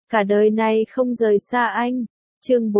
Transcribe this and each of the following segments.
cả đời này không rời xa anh. Chương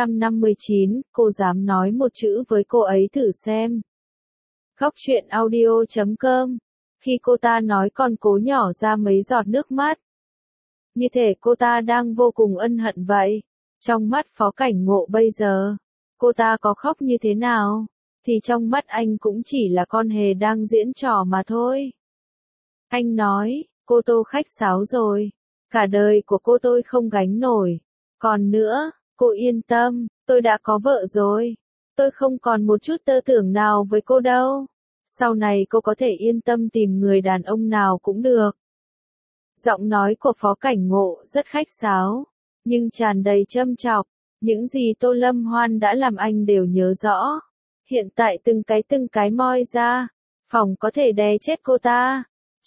459, cô dám nói một chữ với cô ấy thử xem. Góc truyện audio.com. Khi cô ta nói còn cố nhỏ ra mấy giọt nước mắt. Như thể cô ta đang vô cùng ân hận vậy. Trong mắt Phó Cảnh Ngộ bây giờ, cô ta có khóc như thế nào, thì trong mắt anh cũng chỉ là con hề đang diễn trò mà thôi. Anh nói, cô Tô khách sáo rồi. Cả đời của cô tôi không gánh nổi. Còn nữa, cô yên tâm, tôi đã có vợ rồi. Tôi không còn một chút tơ tưởng nào với cô đâu. Sau này cô có thể yên tâm tìm người đàn ông nào cũng được. Giọng nói của Phó Cảnh Ngộ rất khách sáo, nhưng tràn đầy châm chọc. Những gì Tô Lâm Hoan đã làm anh đều nhớ rõ. Hiện tại từng cái moi ra, phòng có thể đè chết cô ta.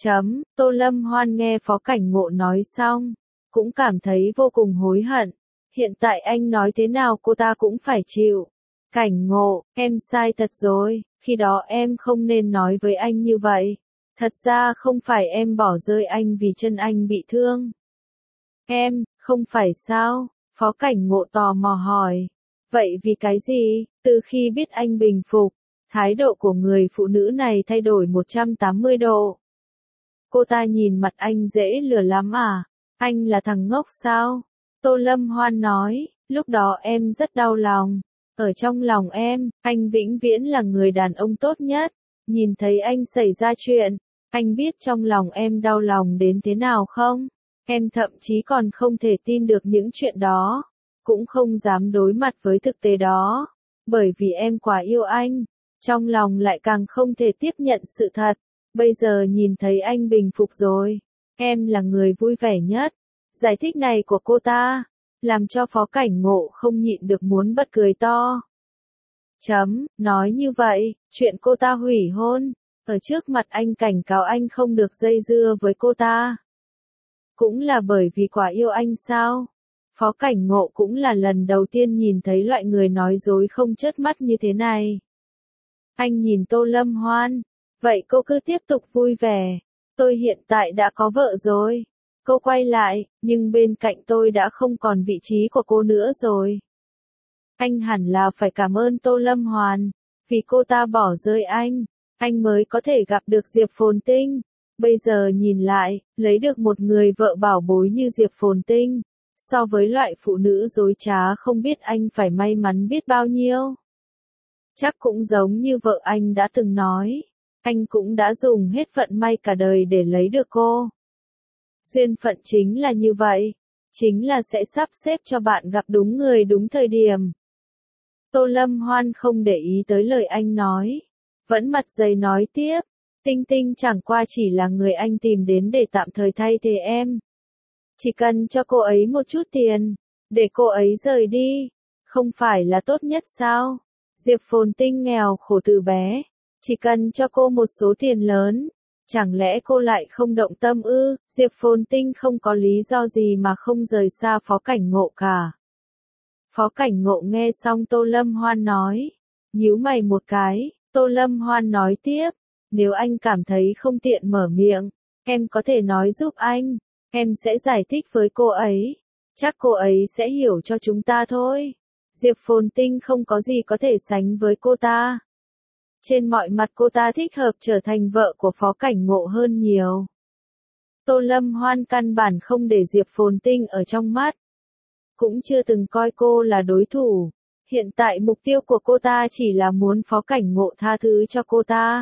Tô Lâm Hoan nghe Phó Cảnh Ngộ nói xong, cũng cảm thấy vô cùng hối hận. Hiện tại anh nói thế nào cô ta cũng phải chịu. Cảnh Ngộ, em sai thật rồi, khi đó em không nên nói với anh như vậy. Thật ra không phải em bỏ rơi anh vì chân anh bị thương. Em, không phải sao? Phó Cảnh Ngộ tò mò hỏi. Vậy vì cái gì? Từ khi biết anh bình phục, thái độ của người phụ nữ này thay đổi 180 độ. Cô ta nhìn mặt anh dễ lừa lắm à? Anh là thằng ngốc sao? Tô Lâm Hoan nói, lúc đó em rất đau lòng. Ở trong lòng em, anh vĩnh viễn là người đàn ông tốt nhất. Nhìn thấy anh xảy ra chuyện, anh biết trong lòng em đau lòng đến thế nào không? Em thậm chí còn không thể tin được những chuyện đó. Cũng không dám đối mặt với thực tế đó. Bởi vì em quá yêu anh. Trong lòng lại càng không thể tiếp nhận sự thật. Bây giờ nhìn thấy anh bình phục rồi. Em là người vui vẻ nhất. Giải thích này của cô ta, làm cho Phó Cảnh Ngộ không nhịn được muốn bật cười to. Nói như vậy, chuyện cô ta hủy hôn, ở trước mặt anh cảnh cáo anh không được dây dưa với cô ta. Cũng là bởi vì quá yêu anh sao? Phó Cảnh Ngộ cũng là lần đầu tiên nhìn thấy loại người nói dối không chớp mắt như thế này. Anh nhìn Tô Lâm Hoan, vậy cô cứ tiếp tục vui vẻ. Tôi hiện tại đã có vợ rồi. Cô quay lại, nhưng bên cạnh tôi đã không còn vị trí của cô nữa rồi. Anh hẳn là phải cảm ơn Tô Lâm Hoan, vì cô ta bỏ rơi anh mới có thể gặp được Diệp Phồn Tinh. Bây giờ nhìn lại, lấy được một người vợ bảo bối như Diệp Phồn Tinh, so với loại phụ nữ dối trá không biết anh phải may mắn biết bao nhiêu. Chắc cũng giống như vợ anh đã từng nói, anh cũng đã dùng hết vận may cả đời để lấy được cô. Duyên phận chính là như vậy, chính là sẽ sắp xếp cho bạn gặp đúng người đúng thời điểm. Tô Lâm Hoan không để ý tới lời anh nói, vẫn mặt dày nói tiếp, Tinh Tinh chẳng qua chỉ là người anh tìm đến để tạm thời thay thế em. Chỉ cần cho cô ấy một chút tiền, để cô ấy rời đi, không phải là tốt nhất sao? Diệp Phồn Tinh nghèo khổ từ bé, chỉ cần cho cô một số tiền lớn. Chẳng lẽ cô lại không động tâm ư? Diệp Phồn Tinh không có lý do gì mà không rời xa Phó Cảnh Ngộ cả. Phó Cảnh Ngộ nghe xong Tô Lâm Hoan nói, nhíu mày một cái. Tô Lâm Hoan nói tiếp, nếu anh cảm thấy không tiện mở miệng, em có thể nói giúp anh, em sẽ giải thích với cô ấy. Chắc cô ấy sẽ hiểu cho chúng ta thôi. Diệp Phồn Tinh không có gì có thể sánh với cô ta. Trên mọi mặt cô ta thích hợp trở thành vợ của Phó Cảnh Ngộ hơn nhiều. Tô Lâm Hoan căn bản không để Diệp Phồn Tinh ở trong mắt. Cũng chưa từng coi cô là đối thủ. Hiện tại mục tiêu của cô ta chỉ là muốn Phó Cảnh Ngộ tha thứ cho cô ta.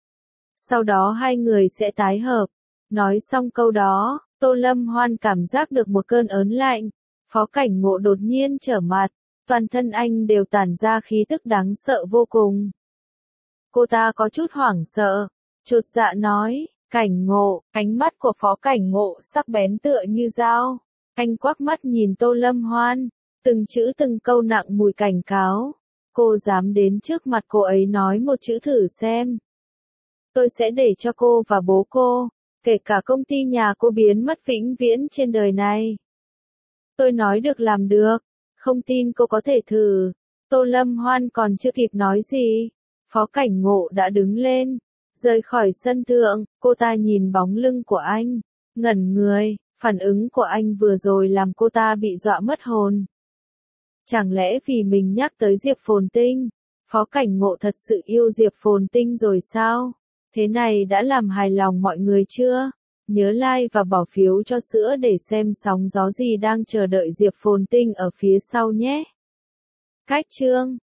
Sau đó hai người sẽ tái hợp. Nói xong câu đó, Tô Lâm Hoan cảm giác được một cơn ớn lạnh. Phó Cảnh Ngộ đột nhiên trở mặt. Toàn thân anh đều tản ra khí tức đáng sợ vô cùng. Cô ta có chút hoảng sợ, chột dạ nói, Cảnh Ngộ, ánh mắt của Phó Cảnh Ngộ sắc bén tựa như dao. Anh quắc mắt nhìn Tô Lâm Hoan, từng chữ từng câu nặng mùi cảnh cáo. Cô dám đến trước mặt cô ấy nói một chữ thử xem. Tôi sẽ để cho cô và bố cô, kể cả công ty nhà cô biến mất vĩnh viễn trên đời này. Tôi nói được làm được, không tin cô có thể thử. Tô Lâm Hoan còn chưa kịp nói gì. Phó Cảnh Ngộ đã đứng lên, rời khỏi sân thượng, cô ta nhìn bóng lưng của anh, ngẩn người, Phản ứng của anh vừa rồi làm cô ta bị dọa mất hồn. Chẳng lẽ vì mình nhắc tới Diệp Phồn Tinh, Phó Cảnh Ngộ thật sự yêu Diệp Phồn Tinh rồi sao? Thế này đã làm hài lòng mọi người chưa? Nhớ like và bỏ phiếu cho sữa để xem sóng gió gì đang chờ đợi Diệp Phồn Tinh ở phía sau nhé. Cách chương